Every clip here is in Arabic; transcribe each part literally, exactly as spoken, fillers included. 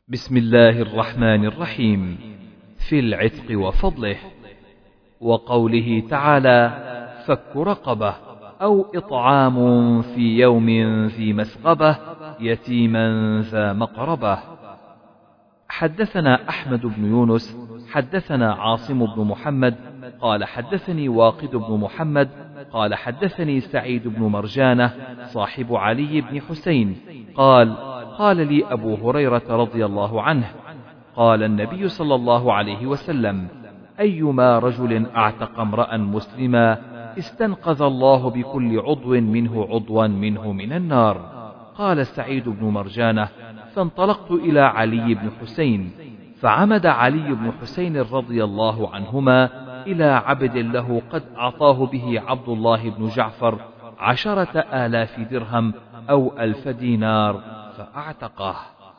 بسم الله الرحمن الرحيم. في العتق وفضله. وقوله تعالى: فك رقبة أو إطعام في يوم ذي مسغبة يتيما ذا مقربة. حدثنا أحمد بن يونس حدثنا عاصم بن محمد قال حدثني واقد بن محمد قال حدثني سعيد بن مرجانة صاحب علي بن حسين قال: قال لي أبو هريرة رضي الله عنه: قال النبي صلى الله عليه وسلم: أيما رجل أعتق امرأ مسلما استنقذ الله بكل عضو منه عضوا منه من النار. قال سعيد بن مرجانة: فانطلقت إلى علي بن حسين، فعمد علي بن حسين رضي الله عنهما إلى عبد له قد أعطاه به عبد الله بن جعفر عشرة آلاف درهم أو ألف دينار فأعتقه.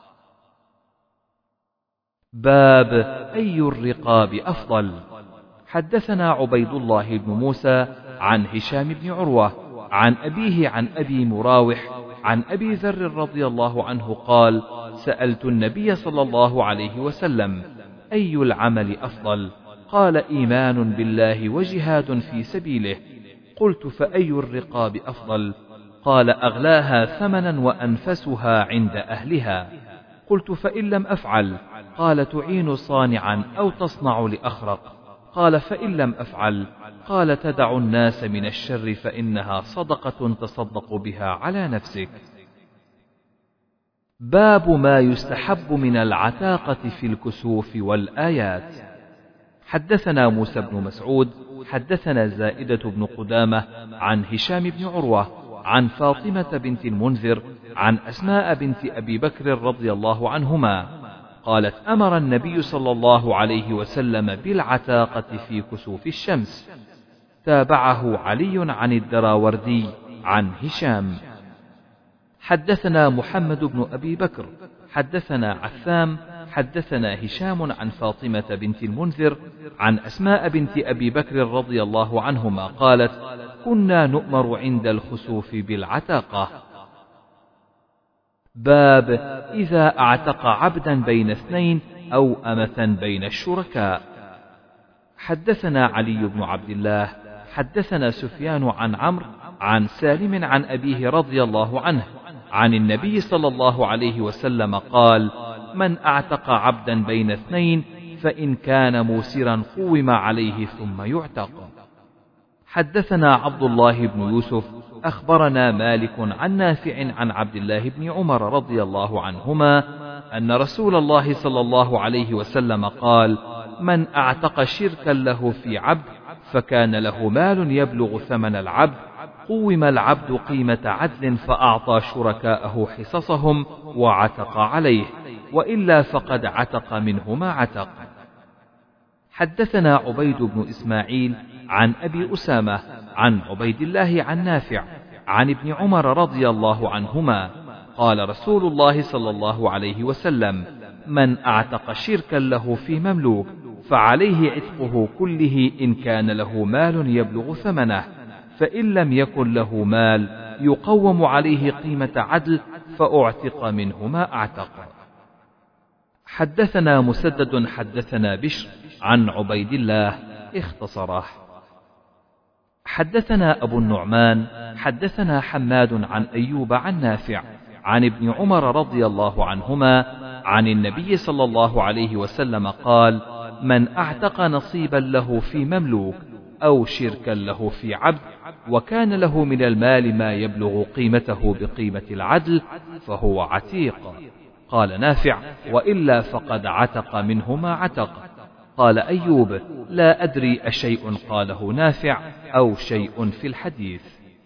باب أي الرقاب أفضل. حدثنا عبيد الله بن موسى عن هشام بن عروة عن أبيه عن أبي مراوح عن أبي ذر رضي الله عنه قال: سألت النبي صلى الله عليه وسلم: أي العمل أفضل؟ قال: إيمان بالله وجهاد في سبيله. قلت: فأي الرقاب أفضل؟ قال: أغلاها ثمنا وأنفسها عند أهلها. قلت: فإن لم أفعل؟ قال: تعين صانعا أو تصنع لأخرق. قال: فإن لم أفعل؟ قال: تدع الناس من الشر فإنها صدقة تصدق بها على نفسك. باب ما يستحب من العتاقة في الكسوف والآيات. حدثنا موسى بن مسعود حدثنا زائدة بن قدامة عن هشام بن عروة عن فاطمة بنت المنذر عن أسماء بنت أبي بكر رضي الله عنهما قالت: أمر النبي صلى الله عليه وسلم بالعتاقة في كسوف الشمس. تابعه علي عن الدراوردي عن هشام. حدثنا محمد بن أبي بكر حدثنا عثام حدثنا هشام عن فاطمة بنت المنذر عن أسماء بنت أبي بكر رضي الله عنهما قالت: كنا نؤمر عند الخسوف بالعتاقة. باب إذا اعتق عبدا بين اثنين أو أمة بين الشركاء. حدثنا علي بن عبد الله حدثنا سفيان عن عمرو عن سالم عن أبيه رضي الله عنه عن النبي صلى الله عليه وسلم قال: من اعتق عبدا بين اثنين فإن كان موسرا قوم عليه ثم يعتق. حدثنا عبد الله بن يوسف أخبرنا مالك عن نافع عن عبد الله بن عمر رضي الله عنهما أن رسول الله صلى الله عليه وسلم قال: من اعتق شركا له في عبد فكان له مال يبلغ ثمن العبد قوم العبد قيمة عدل فأعطى شركاءه حصصهم وعتق عليه، وإلا فقد عتق منه ما عتق. حدثنا عبيد بن إسماعيل عن أبي أسامة عن عبيد الله عن نافع عن ابن عمر رضي الله عنهما قال رسول الله صلى الله عليه وسلم: من اعتق شركا له في مملوك فعليه عتقه كله إن كان له مال يبلغ ثمنه، فإن لم يكن له مال يقوم عليه قيمة عدل فأعتق منه ما أعتق. حدثنا مسدد حدثنا بشر عن عبيد الله اختصره. حدثنا أبو النعمان حدثنا حماد عن أيوب عن نافع عن ابن عمر رضي الله عنهما عن النبي صلى الله عليه وسلم قال: من اعتق نصيبا له في مملوك أو شركا له في عبد وكان له من المال ما يبلغ قيمته بقيمة العدل فهو عتيق. قال نافع: وإلا فقد عتق منه ما عتق. قال أيوب: لا أدري أشيء قاله نافع أو شيء في الحديث.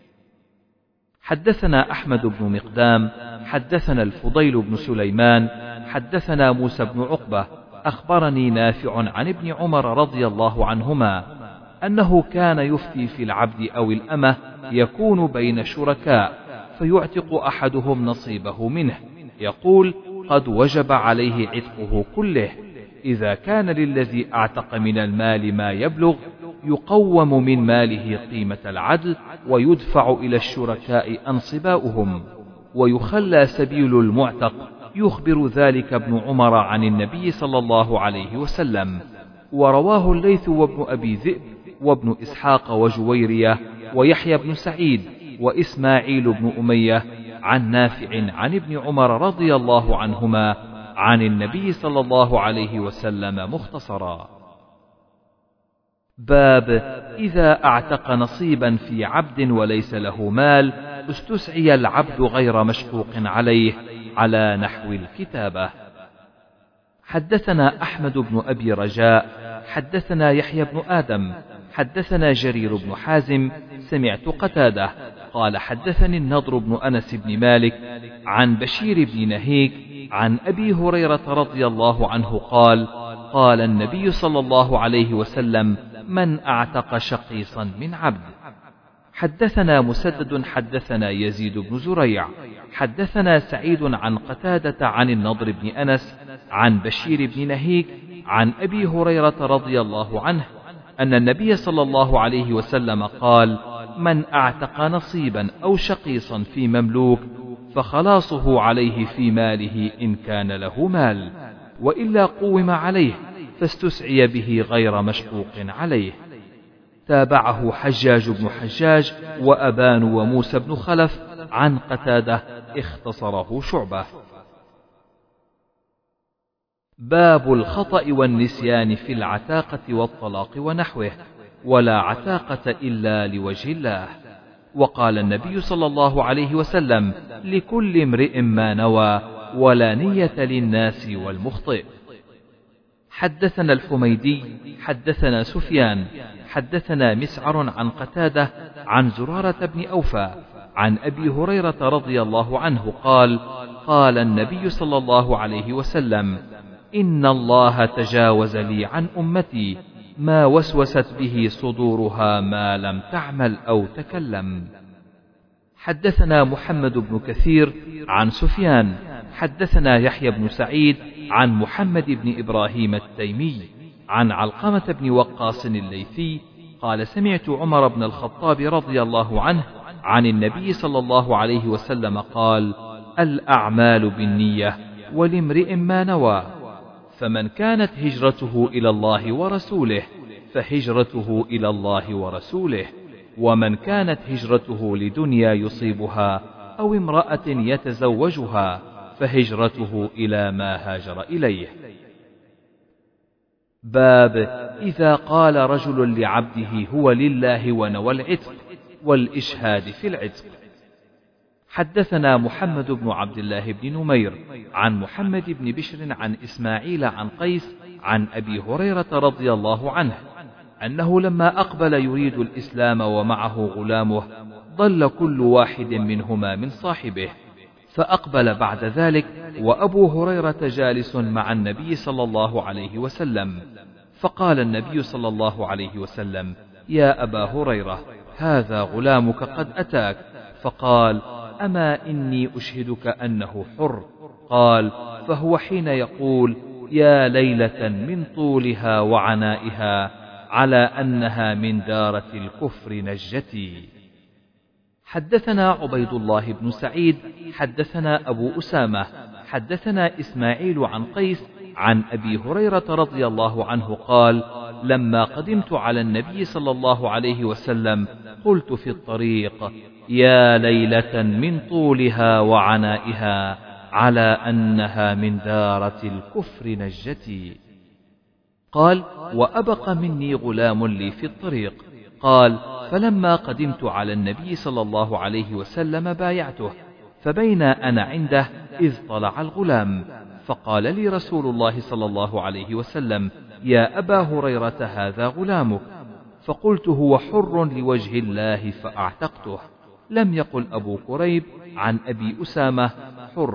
حدثنا أحمد بن مقدام حدثنا الفضيل بن سليمان حدثنا موسى بن عقبة أخبرني نافع عن ابن عمر رضي الله عنهما أنه كان يفتي في العبد أو الأمة يكون بين شركاء فيعتق أحدهم نصيبه منه، يقول: قد وجب عليه عتقه كله. إذا كان للذي اعتق من المال ما يبلغ يقوم من ماله قيمة العدل ويدفع إلى الشركاء أنصباؤهم، ويخلى سبيل المعتق يخبر ذلك ابن عمر عن النبي صلى الله عليه وسلم. ورواه الليث وابن أبي ذئب وابن إسحاق وجويرية ويحيى بن سعيد وإسماعيل بن أمية عن نافع عن ابن عمر رضي الله عنهما عن النبي صلى الله عليه وسلم مختصرا. باب إذا اعتق نصيبا في عبد وليس له مال استسعي العبد غير مشقوق عليه على نحو الكتابة. حدثنا أحمد بن أبي رجاء حدثنا يحيى بن آدم حدثنا جرير بن حازم سمعت قتادة قال حدثني النضر بن أنس بن مالك عن بشير بن نهيك عن أبي هريرة رضي الله عنه قال قال النبي صلى الله عليه وسلم من أعتق شقيصا من عبد. حدثنا مسدد حدثنا يزيد بن زريع حدثنا سعيد عن قتادة عن النضر بن أنس عن بشير بن نهيك عن أبي هريرة رضي الله عنه أن النبي صلى الله عليه وسلم قال من أعتق نصيبا أو شقيصا في مملوك فخلاصه عليه في ماله إن كان له مال، وإلا قوم عليه فاستسعي به غير مشقوق عليه. تابعه حجاج بن حجاج وأبان وموسى بن خلف عن قتادة اختصره شعبة. باب الخطأ والنسيان في العتاقة والطلاق ونحوه، ولا عتاقة إلا لوجه الله. وقال النبي صلى الله عليه وسلم لكل امرئ ما نوى ولا نية للناس والمخطئ. حدثنا الحميدي حدثنا سفيان حدثنا مسعر عن قتادة عن زرارة بن أوفى عن أبي هريرة رضي الله عنه قال قال النبي صلى الله عليه وسلم إن الله تجاوز لي عن أمتي ما وسوست به صدورها ما لم تعمل أو تكلم. حدثنا محمد بن كثير عن سفيان حدثنا يحيى بن سعيد عن محمد بن إبراهيم التيمي عن علقمة بن وقاص الليثي قال سمعت عمر بن الخطاب رضي الله عنه عن النبي صلى الله عليه وسلم قال الأعمال بالنية ولامرئ ما نوى، فمن كانت هجرته إلى الله ورسوله فهجرته إلى الله ورسوله، ومن كانت هجرته لدنيا يصيبها أو امرأة يتزوجها فهجرته إلى ما هاجر إليه. باب إذا قال رجل لعبده هو لله ونوى العتق والإشهاد في العتق. حدثنا محمد بن عبد الله بن نمير عن محمد بن بشر عن إسماعيل عن قيس عن أبي هريرة رضي الله عنه أنه لما أقبل يريد الإسلام ومعه غلامه ضل كل واحد منهما من صاحبه، فأقبل بعد ذلك وأبو هريرة جالس مع النبي صلى الله عليه وسلم، فقال النبي صلى الله عليه وسلم يا أبا هريرة هذا غلامك قد أتاك، فقال أما إني أشهدك أنه حر، قال فهو حين يقول يا ليلة من طولها وعنائها على أنها من دارة الكفر نجتي. حدثنا عبيد الله بن سعيد حدثنا أبو أسامة حدثنا إسماعيل عن قيس عن أبي هريرة رضي الله عنه قال لما قدمت على النبي صلى الله عليه وسلم قلت في الطريق يا ليلة من طولها وعنائها على أنها من دارة الكفر نجتي. قال وأبق مني غلام لي في الطريق، قال فلما قدمت على النبي صلى الله عليه وسلم بايعته، فبين أنا عنده إذ طلع الغلام، فقال لي رسول الله صلى الله عليه وسلم يا أبا هريرة هذا غلامك، فقلت هو حر لوجه الله فأعتقته. لم يقل أبو كريب عن أبي أسامة حر.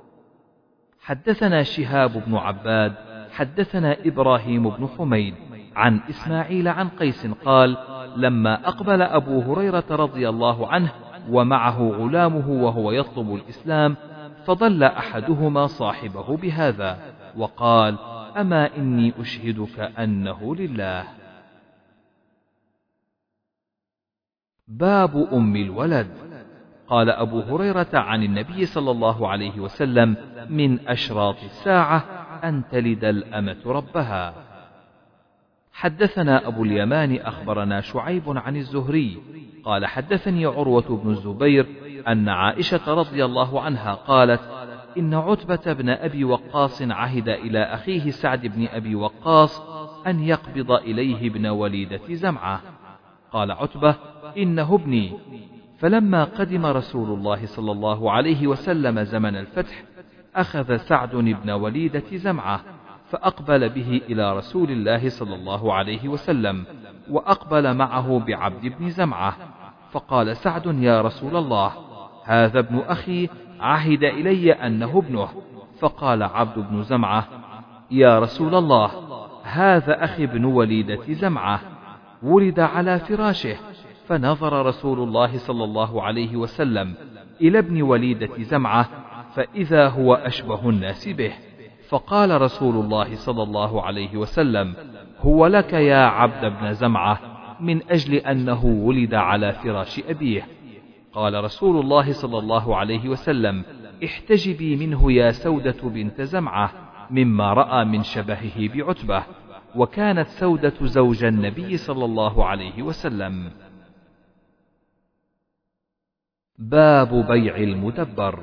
حدثنا شهاب بن عباد حدثنا إبراهيم بن حميد عن إسماعيل عن قيس قال لما أقبل أبو هريرة رضي الله عنه ومعه غلامه وهو يطلب الإسلام، فضل أحدهما صاحبه بهذا وقال أما إني أشهدك أنه لله. باب أم الولد. قال أبو هريرة عن النبي صلى الله عليه وسلم: من أشراط الساعة أن تلد الأمة ربها. حدثنا أبو اليمان أخبرنا شعيب عن الزهري قال حدثني عروة بن الزبير أن عائشة رضي الله عنها قالت: إن عتبة بن أبي وقاص عهد إلى أخيه سعد بن أبي وقاص أن يقبض إليه ابن وليدة زمعة. قال عتبة: إنه ابني. فلما قدم رسول الله صلى الله عليه وسلم زمن الفتح أخذ سعد ابن وليدة زمعة فأقبل به إلى رسول الله صلى الله عليه وسلم، وأقبل معه بعبد بن زمعة، فقال سعد: يا رسول الله، هذا ابن أخي عهد إلي أنه ابنه. فقال عبد بن زمعة: يا رسول الله، هذا أخي ابن وليدة زمعة ولد على فراشه. فنظر رسول الله صلى الله عليه وسلم إلى ابن وليدة زمعة فإذا هو أشبه الناس به، فقال رسول الله صلى الله عليه وسلم: هو لك يا عبد بن زمعة، من أجل أنه ولد على فراش أبيه. قال رسول الله صلى الله عليه وسلم: احتجبي منه يا سودة بنت زمعة، مما رأى من شبهه بعتبة. وكانت سودة زوج النبي صلى الله عليه وسلم. باب بيع المدبر.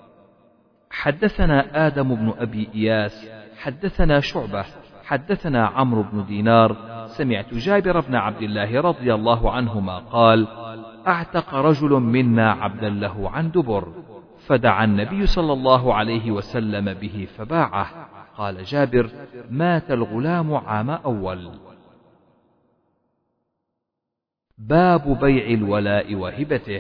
حدثنا آدم بن أبي إياس حدثنا شعبة حدثنا عمرو بن دينار سمعت جابر بن عبد الله رضي الله عنهما قال: اعتق رجل منا عبدا له عن دبر، فدعا النبي صلى الله عليه وسلم به فباعه. قال جابر: مات الغلام عام أول. باب بيع الولاء وهبته.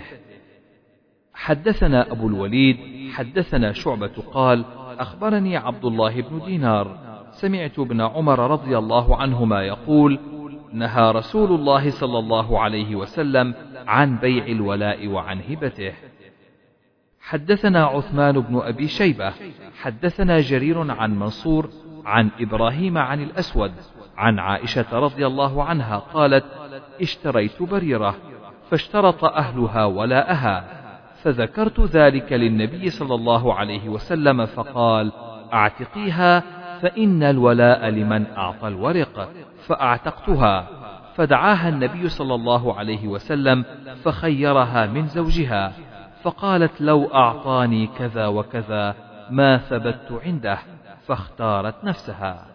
حدثنا أبو الوليد حدثنا شعبة قال: أخبرني عبد الله بن دينار سمعت ابن عمر رضي الله عنهما يقول: نهى رسول الله صلى الله عليه وسلم عن بيع الولاء وعن هبته. حدثنا عثمان بن أبي شيبة حدثنا جرير عن منصور عن إبراهيم عن الأسود عن عائشة رضي الله عنها قالت: اشتريت بريرة فاشترط أهلها ولاءها، فذكرت ذلك للنبي صلى الله عليه وسلم فقال: اعتقيها فإن الولاء لمن أعطى الورق، فأعتقتها. فدعاها النبي صلى الله عليه وسلم فخيرها من زوجها، فقالت: لو أعطاني كذا وكذا ما ثبت عنده، فاختارت نفسها.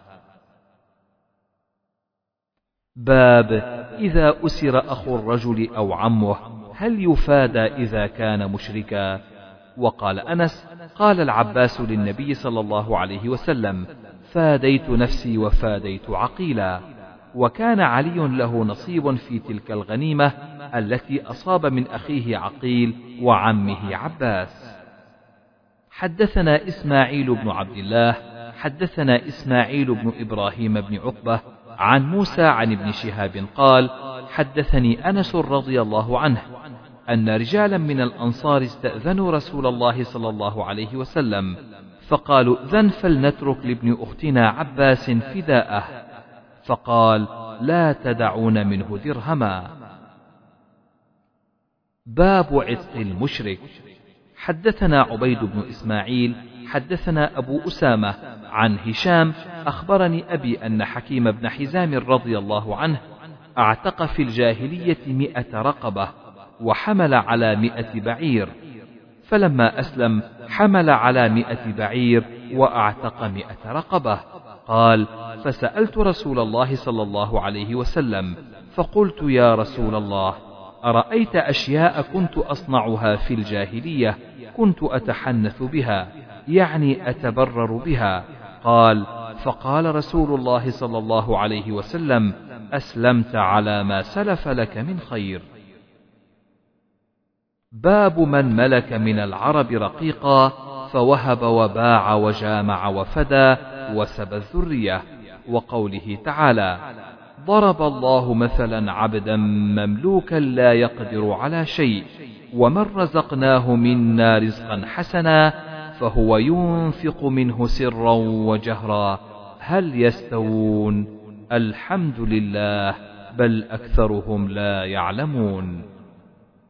باب إذا أسر أخو الرجل أو عمه هل يفادى إذا كان مشركا؟ وقال أنس: قال العباس للنبي صلى الله عليه وسلم: فاديت نفسي وفاديت عقيلا. وكان علي له نصيب في تلك الغنيمة التي أصاب من أخيه عقيل وعمه عباس. حدثنا إسماعيل بن عبد الله حدثنا إسماعيل بن إبراهيم بن عقبة عن موسى عن ابن شهاب قال: حدثني أنس رضي الله عنه أن رجالا من الأنصار استأذنوا رسول الله صلى الله عليه وسلم فقالوا: ائذن فلنترك لابن أختنا عباس فداءه، فقال: لا تدعون منه درهما. باب عتق المشرك. حدثنا عبيد بن إسماعيل حدثنا أبو أسامة عن هشام أخبرني أبي أن حكيم بن حزام رضي الله عنه اعتق في الجاهلية مئة رقبة وحمل على مئة بعير، فلما أسلم حمل على مئة بعير وأعتق مئة رقبة. قال: فسألت رسول الله صلى الله عليه وسلم فقلت: يا رسول الله، أرأيت أشياء كنت أصنعها في الجاهلية كنت أتحنث بها، يعني أتبرر بها؟ قال: فقال رسول الله صلى الله عليه وسلم: أسلمت على ما سلف لك من خير. باب من ملك من العرب رقيقا فوهب وباع وجامع وفدى وسبى الذرية، وقوله تعالى: ضرب الله مثلا عبدا مملوكا لا يقدر على شيء ومن رزقناه منا رزقا حسنا فهو ينفق منه سرا وجهرا هل يستوون؟ الحمد لله بل أكثرهم لا يعلمون.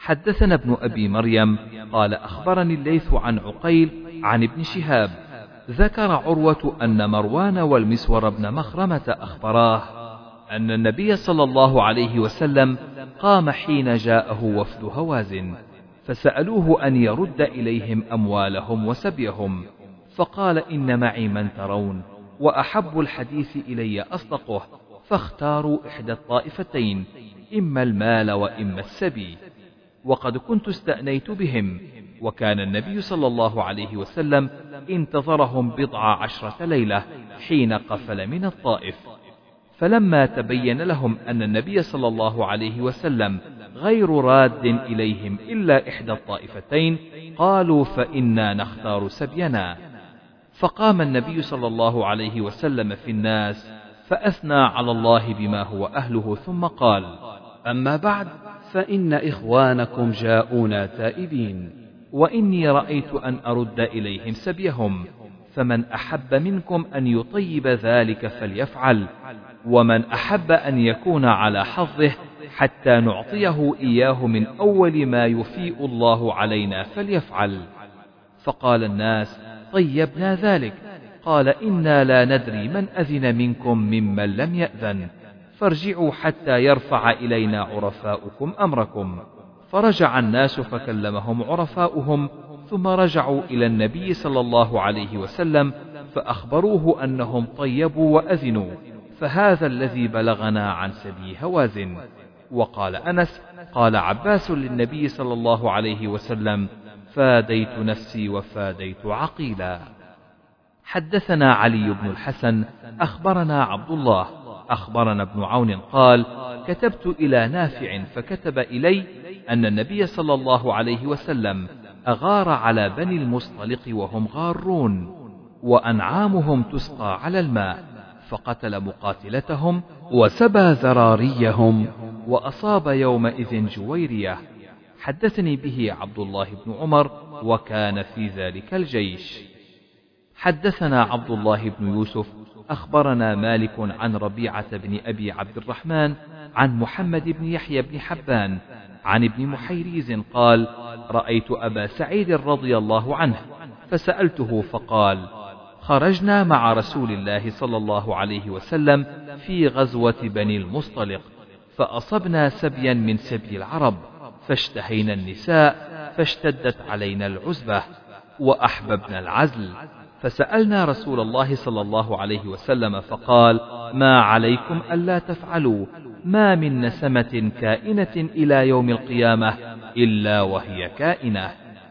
حدثنا ابن أبي مريم قال أخبرني الليث عن عقيل عن ابن شهاب ذكر عروة أن مروان والمسور بن مخرمة أخبراه أن النبي صلى الله عليه وسلم قام حين جاءه وفد هوازن فسألوه أن يرد إليهم أموالهم وسبيهم، فقال إن معي من ترون، وأحب الحديث إلي أصدقه، فاختاروا إحدى الطائفتين، إما المال وإما السبي. وقد كنت استأنيت بهم، وكان النبي صلى الله عليه وسلم انتظرهم بضع عشرة ليلة حين قفل من الطائف، فلما تبين لهم أن النبي صلى الله عليه وسلم غير راد إليهم إلا إحدى الطائفتين قالوا فإنا نختار سبينا. فقام النبي صلى الله عليه وسلم في الناس فأثنى على الله بما هو أهله، ثم قال: أما بعد، فإن إخوانكم جاءونا تائبين، وإني رأيت أن أرد إليهم سبيهم، فمن أحب منكم أن يطيب ذلك فليفعل، ومن أحب أن يكون على حظه حتى نعطيه إياه من أول ما يفيء الله علينا فليفعل. فقال الناس: طيبنا ذلك. قال: إنا لا ندري من أذن منكم ممن لم يأذن، فارجعوا حتى يرفع إلينا عرفاؤكم أمركم. فرجع الناس فكلمهم عرفاؤهم، ثم رجعوا إلى النبي صلى الله عليه وسلم فأخبروه أنهم طيبوا وأذنوا، فهذا الذي بلغنا عن سبي هوازن. وقال أنس: قال عباس للنبي صلى الله عليه وسلم: فاديت نفسي وفاديت عقيلا. حدثنا علي بن الحسن أخبرنا عبد الله أخبرنا ابن عون قال: كتبت إلى نافع فكتب إلي أن النبي صلى الله عليه وسلم أغار على بني المصطلق وهم غارون، وأنعامهم تسقى على الماء، فقتل مقاتلتهم وسبى ذراريهم، وأصاب يومئذ جويرية. حدثني به عبد الله بن عمر، وكان في ذلك الجيش. حدثنا عبد الله بن يوسف أخبرنا مالك عن ربيعة بن أبي عبد الرحمن عن محمد بن يحيى بن حبان عن ابن محيريز قال: رأيت أبا سعيد رضي الله عنه فسألته فقال: خرجنا مع رسول الله صلى الله عليه وسلم في غزوة بني المصطلق، فأصبنا سبيا من سبي العرب، فاشتهينا النساء، فاشتدت علينا العزبة، وأحببنا العزل، فسألنا رسول الله صلى الله عليه وسلم فقال: ما عليكم ألا تفعلوا، ما من نسمة كائنة إلى يوم القيامة إلا وهي كائنة.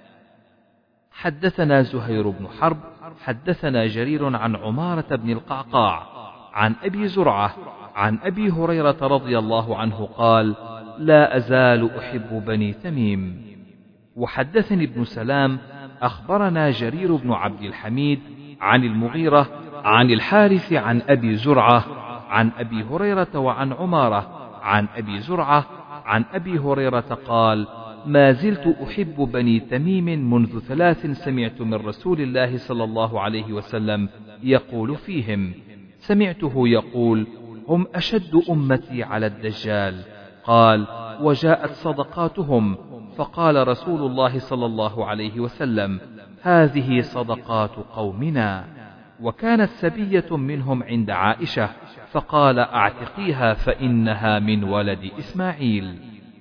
حدثنا زهير بن حرب حدثنا جرير عن عمارة بن القعقاع عن أبي زرعة عن أبي هريرة رضي الله عنه قال: لا أزال أحب بني تميم. وحدثني ابن سلام أخبرنا جرير بن عبد الحميد عن المغيرة عن الحارث عن أبي زرعة عن أبي هريرة وعن عمارة عن أبي زرعة عن أبي هريرة قال: ما زلت أحب بني تميم منذ ثلاث سمعت من رسول الله صلى الله عليه وسلم يقول فيهم، سمعته يقول: هم أشد أمتي على الدجال. قال: وجاءت صدقاتهم، فقال رسول الله صلى الله عليه وسلم: هذه صدقات قومنا. وكانت سبية منهم عند عائشة، فقال: اعتقيها فإنها من ولد إسماعيل.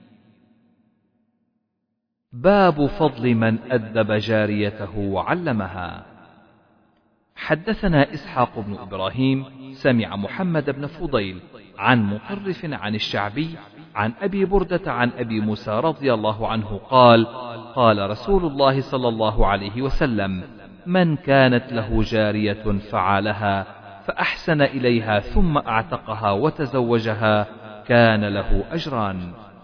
باب فضل من أدب جاريته وعلمها. حدثنا إسحاق بن إبراهيم سمع محمد بن فضيل عن مطرف عن الشعبي عن أبي بردة عن أبي موسى رضي الله عنه قال: قال رسول الله صلى الله عليه وسلم: من كانت له جارية فعالها فأحسن إليها ثم أعتقها وتزوجها كان له أجران.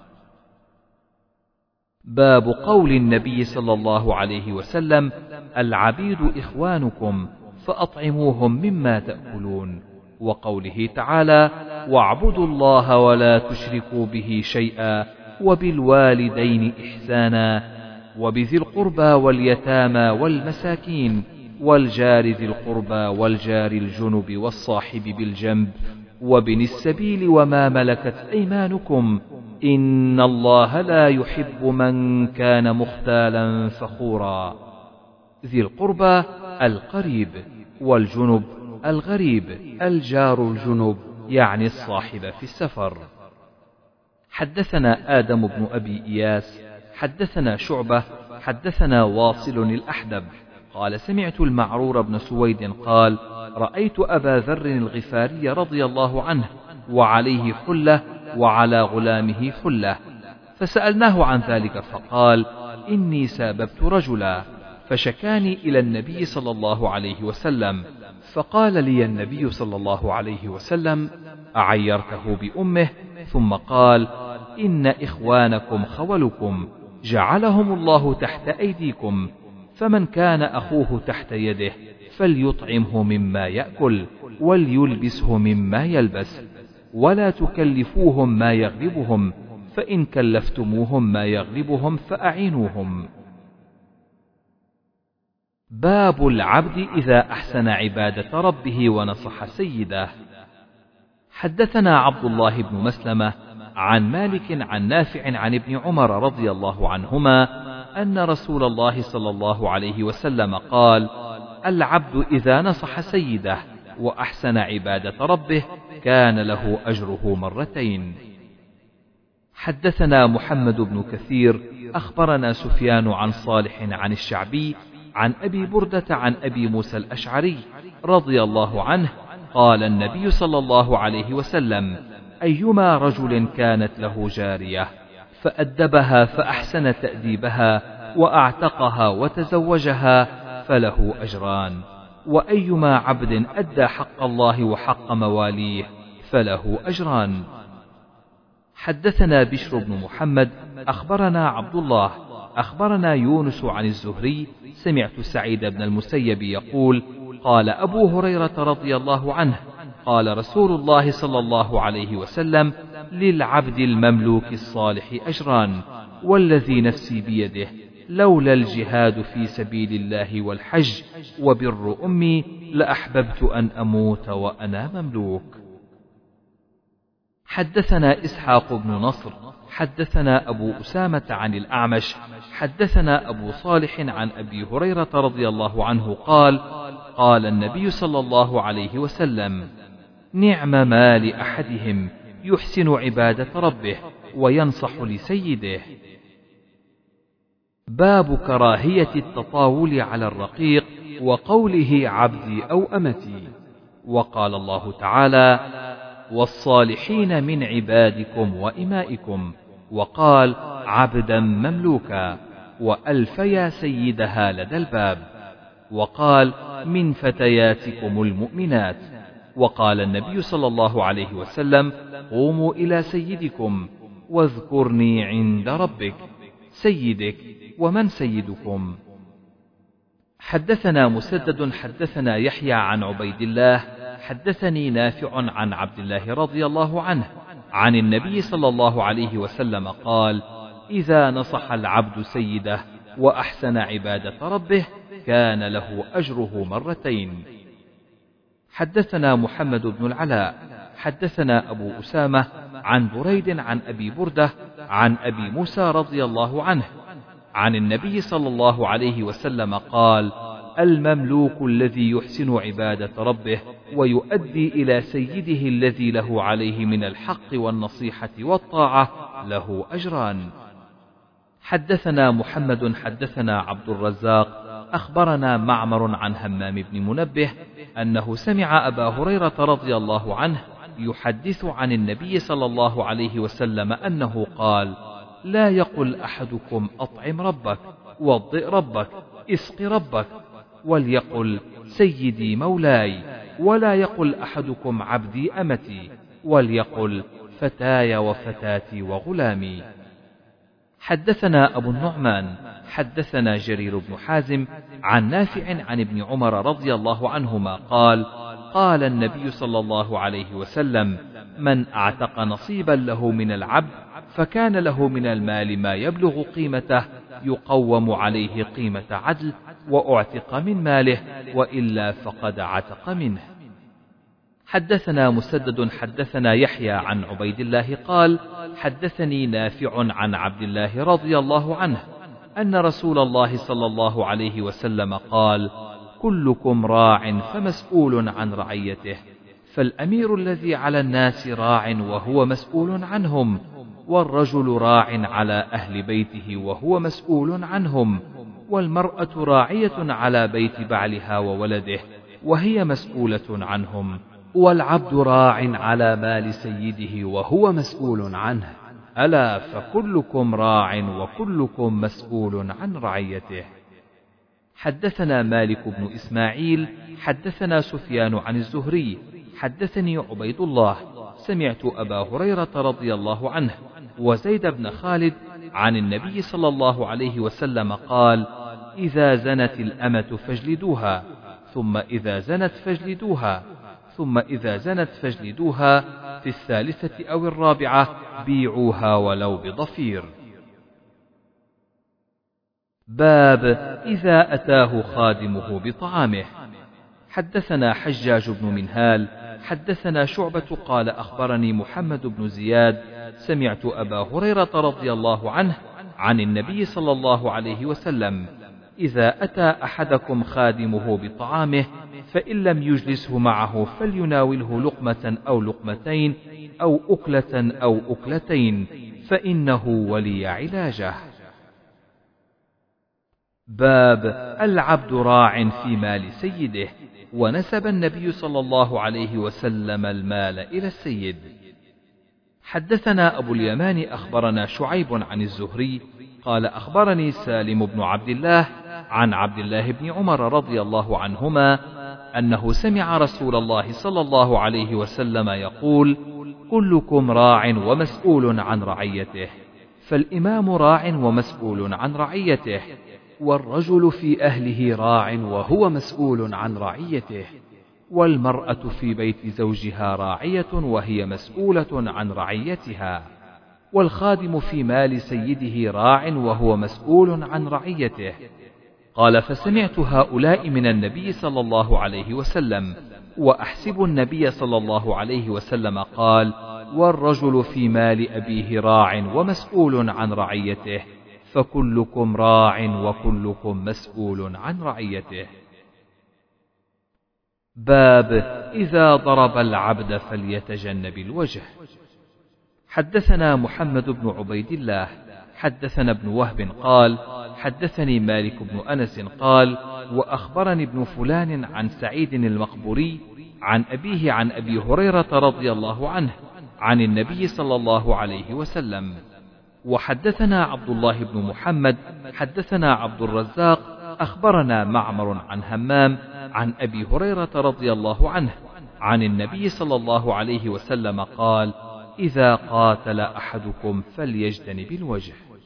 باب قول النبي صلى الله عليه وسلم: العبيد إخوانكم فأطعموهم مما تأكلون، وقوله تعالى: واعبدوا الله ولا تشركوا به شيئا وبالوالدين إحسانا وبذي القربى واليتامى والمساكين والجار ذي القربى والجار الجنب والصاحب بالجنب وابن السبيل وما ملكت أيمانكم إن الله لا يحب من كان مختالا فخورا. ذي القربى القريب، والجنب الغريب، الجار الجنب يعني الصاحب في السفر. حدثنا آدم بن أبي إياس حدثنا شعبة حدثنا واصل الأحدب قال سمعت المعرور بن سويد قال رأيت أبا ذر الغفاري رضي الله عنه وعليه حلة وعلى غلامه حلة، فسألناه عن ذلك فقال إني ساببت رجلا فشكاني إلى النبي صلى الله عليه وسلم، فقال لي النبي صلى الله عليه وسلم أعيرته بأمه؟ ثم قال إن إخوانكم خولكم جعلهم الله تحت أيديكم، فمن كان أخوه تحت يده فليطعمه مما يأكل وليلبسه مما يلبس، ولا تكلفوهم ما يغلبهم، فإن كلفتموهم ما يغلبهم فأعينوهم. باب العبد إذا أحسن عبادة ربه ونصح سيده. حدثنا عبد الله بن مسلمة عن مالك عن نافع عن ابن عمر رضي الله عنهما أن رسول الله صلى الله عليه وسلم قال العبد إذا نصح سيده وأحسن عبادة ربه كان له أجره مرتين. حدثنا محمد بن كثير أخبرنا سفيان عن صالح عن الشعبي عن أبي بردة عن أبي موسى الأشعري رضي الله عنه قال النبي صلى الله عليه وسلم أيما رجل كانت له جارية فأدبها فأحسن تأديبها وأعتقها وتزوجها فله أجران، وأيما عبد أدى حق الله وحق مواليه فله أجران. حدثنا بشر بن محمد أخبرنا عبد الله أخبرنا يونس عن الزهري سمعت سعيد بن المسيب يقول قال أبو هريرة رضي الله عنه قال رسول الله صلى الله عليه وسلم للعبد المملوك الصالح أجران، والذي نفسي بيده لولا الجهاد في سبيل الله والحج وبر أمي لأحببت أن أموت وأنا مملوك. حدثنا إسحاق بن نصر حدثنا أبو أسامة عن الأعمش حدثنا أبو صالح عن أبي هريرة رضي الله عنه قال قال النبي صلى الله عليه وسلم نعم ما لأحدهم يحسن عبادة ربه وينصح لسيده. باب كراهية التطاول على الرقيق وقوله عبدي أو أمتي. وقال الله تعالى والصالحين من عبادكم وإمائكم، وقال عبدا مملوكا، وألفيا سيدها لدى الباب، وقال من فتياتكم المؤمنات، وقال النبي صلى الله عليه وسلم قوموا إلى سيدكم واذكرني عند ربك. سيدك ومن سيدكم؟ حدثنا مسدد حدثنا يحيى عن عبيد الله حدثني نافع عن عبد الله رضي الله عنه عن النبي صلى الله عليه وسلم قال إذا نصح العبد سيده وأحسن عبادة ربه كان له أجره مرتين. حدثنا محمد بن العلاء حدثنا أبو أسامة عن بريد عن أبي بردة عن أبي موسى رضي الله عنه عن النبي صلى الله عليه وسلم قال المملوك الذي يحسن عبادة ربه ويؤدي إلى سيده الذي له عليه من الحق والنصيحة والطاعة له أجران. حدثنا محمد حدثنا عبد الرزاق أخبرنا معمر عن همام بن منبه أنه سمع أبا هريرة رضي الله عنه يحدث عن النبي صلى الله عليه وسلم أنه قال لا يقل أحدكم أطعم ربك وضئ ربك اسق ربك، وليقل سيدي مولاي، ولا يقل أحدكم عبدي أمتي، وليقل فتاي وفتاتي وغلامي. حدثنا أبو النعمان حدثنا جرير بن حازم عن نافع عن ابن عمر رضي الله عنهما قال قال النبي صلى الله عليه وسلم من أعتق نصيبا له من العبد فكان له من المال ما يبلغ قيمته يقوم عليه قيمة عدل وأعتق من ماله، وإلا فقد عتق منه. حدثنا مسدد حدثنا يحيى عن عبيد الله قال حدثني نافع عن عبد الله رضي الله عنه أن رسول الله صلى الله عليه وسلم قال كلكم راع فمسؤول عن رعيته، فالأمير الذي على الناس راع وهو مسؤول عنهم، والرجل راع على أهل بيته وهو مسؤول عنهم، والمرأة راعية على بيت بعلها وولده وهي مسؤولة عنهم، والعبد راع على مال سيده وهو مسؤول عنه، ألا فكلكم راع وكلكم مسؤول عن رعيته. حدثنا مالك بن إسماعيل حدثنا سفيان عن الزهري حدثني عبيد الله سمعت أبا هريرة رضي الله عنه وزيد بن خالد عن النبي صلى الله عليه وسلم قال إذا زنت الأمة فاجلدوها، ثم إذا زنت فاجلدوها، ثم إذا زنت فاجلدوها، في الثالثة أو الرابعة بيعوها ولو بضفير. باب إذا أتاه خادمه بطعامه. حدثنا حجاج بن منهال حدثنا شعبة قال أخبرني محمد بن زياد سمعت أبا هريرة رضي الله عنه عن النبي صلى الله عليه وسلم إذا أتى أحدكم خادمه بطعامه فإن لم يجلسه معه فليناوله لقمة أو لقمتين أو أكلة أو أكلتين فإنه ولي علاجه. باب العبد راع في مال سيده، ونسب النبي صلى الله عليه وسلم المال إلى السيد. حدثنا أبو اليمان أخبرنا شعيب عن الزهري قال أخبرني سالم بن عبد الله عن عبد الله بن عمر رضي الله عنهما أنه سمع رسول الله صلى الله عليه وسلم يقول كلكم راع ومسؤول عن رعيته، فالإمام راع ومسؤول عن رعيته، والرجل في أهله راع وهو مسؤول عن رعيته، والمرأة في بيت زوجها راعية وهي مسؤولة عن رعيتها، والخادم في مال سيده راع وهو مسؤول عن رعيته. قال فسمعت هؤلاء من النبي صلى الله عليه وسلم، وأحسب النبي صلى الله عليه وسلم قال والرجل في مال أبيه راع ومسؤول عن رعيته، فكلكم راع وكلكم مسؤول عن رعيته. باب إذا ضرب العبد فليتجنب الوجه. حدثنا محمد بن عبيد الله حدثنا ابن وهب قال حدثني مالك بن أنس قال وأخبرني ابن فلان عن سعيد المقبوري عن أبيه عن أبي هريرة رضي الله عنه عن النبي صلى الله عليه وسلم. وحدثنا عبد الله بن محمد حدثنا عبد الرزاق أخبرنا معمر عن همام عن أبي هريرة رضي الله عنه عن النبي صلى الله عليه وسلم قال إذا قاتل أحدكم فليجتنب الوجه.